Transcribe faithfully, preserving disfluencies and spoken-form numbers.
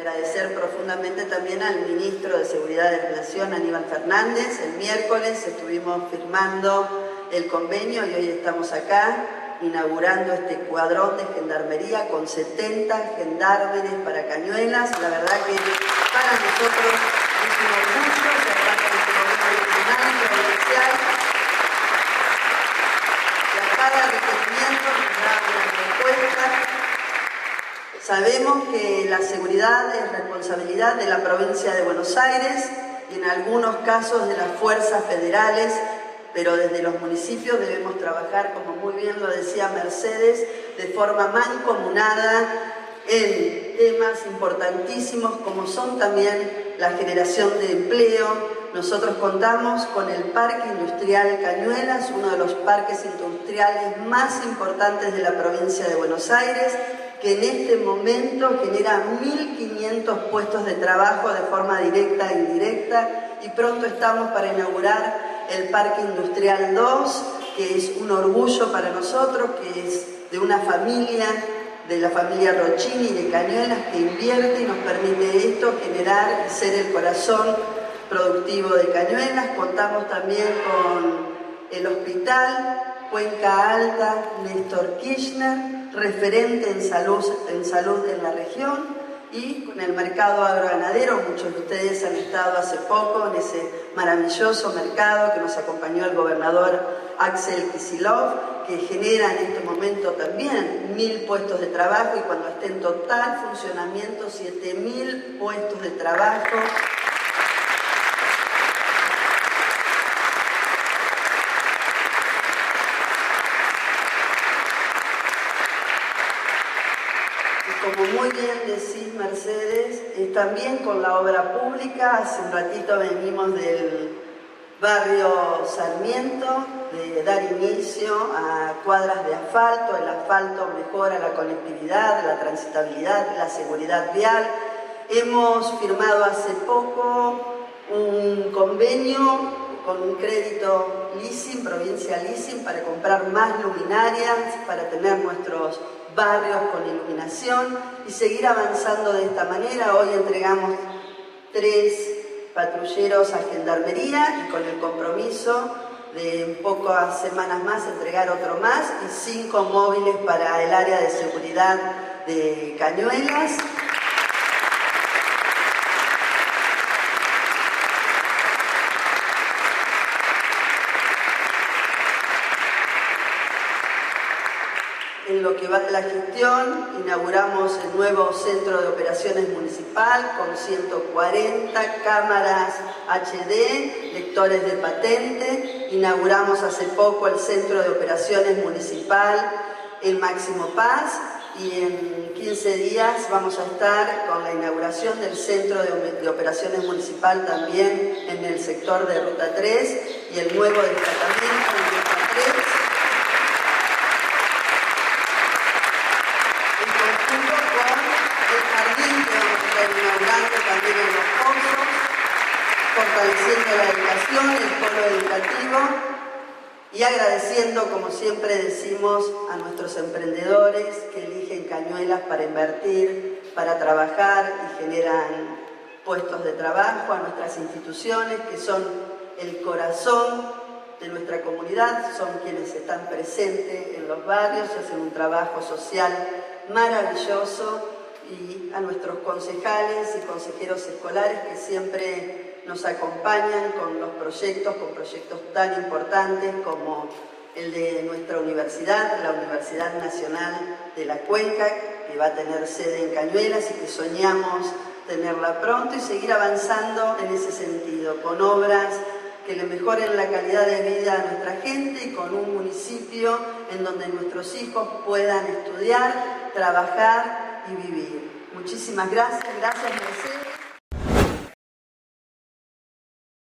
agradecer profundamente también al Ministro de Seguridad de la Nación, Aníbal Fernández. El miércoles estuvimos firmando el convenio y hoy estamos acá inaugurando este cuadrón de gendarmería con setenta gendarmes para Cañuelas. La verdad que para nosotros es un orgullo ser parte de este gobierno nacional y provincial. Y a cada requerimiento nos da una respuesta. Sabemos que la seguridad es responsabilidad de la provincia de Buenos Aires y en algunos casos de las fuerzas federales, pero desde los municipios debemos trabajar, como muy bien lo decía Mercedes, de forma mancomunada en temas importantísimos como son también la generación de empleo. Nosotros contamos con el Parque Industrial Cañuelas, uno de los parques industriales más importantes de la provincia de Buenos Aires, que en este momento genera mil quinientos puestos de trabajo de forma directa e indirecta, y pronto estamos para inaugurar el Parque Industrial dos, que es un orgullo para nosotros, que es de una familia, de la familia Rochini de Cañuelas, que invierte y nos permite esto, generar y ser el corazón productivo de Cañuelas. Contamos también con el hospital Cuenca Alta Néstor Kirchner, referente en salud, en salud en la región, y con el mercado agroganadero. Muchos de ustedes han estado hace poco en ese maravilloso mercado que nos acompañó el gobernador Axel Kicillof, que genera en este momento también mil puestos de trabajo y cuando esté en total funcionamiento siete mil puestos de trabajo. Como muy bien decís, Mercedes, eh, también con la obra pública. Hace un ratito venimos del barrio Sarmiento, de dar inicio a cuadras de asfalto. El asfalto mejora la conectividad, la transitabilidad, la seguridad vial. Hemos firmado hace poco un convenio con un crédito leasing, provincia leasing, para comprar más luminarias, para tener nuestros barrios con iluminación y seguir avanzando de esta manera. Hoy entregamos tres patrulleros a Gendarmería y con el compromiso de en pocas semanas más entregar otro más, y cinco móviles para el área de seguridad de Cañuelas. En lo que va de la gestión, inauguramos el nuevo Centro de Operaciones Municipal con ciento cuarenta cámaras H D, lectores de patente. Inauguramos hace poco el Centro de Operaciones Municipal, el Máximo Paz, y en quince días vamos a estar con la inauguración del Centro de, de Operaciones Municipal también en el sector de Ruta tres y el nuevo destacamento en Ruta tres. Inaugurando también en los pozos, fortaleciendo la educación, el polo educativo, y agradeciendo, como siempre decimos, a nuestros emprendedores que eligen Cañuelas para invertir, para trabajar y generan puestos de trabajo, a nuestras instituciones que son el corazón de nuestra comunidad, son quienes están presentes en los barrios y hacen un trabajo social maravilloso, y a nuestros concejales y consejeros escolares que siempre nos acompañan con los proyectos, con proyectos tan importantes como el de nuestra universidad, la Universidad Nacional de la Cuenca, que va a tener sede en Cañuelas y que soñamos tenerla pronto, y seguir avanzando en ese sentido, con obras que le mejoren la calidad de vida a nuestra gente y con un municipio en donde nuestros hijos puedan estudiar, trabajar y vivir. Muchísimas gracias, gracias Mercedes.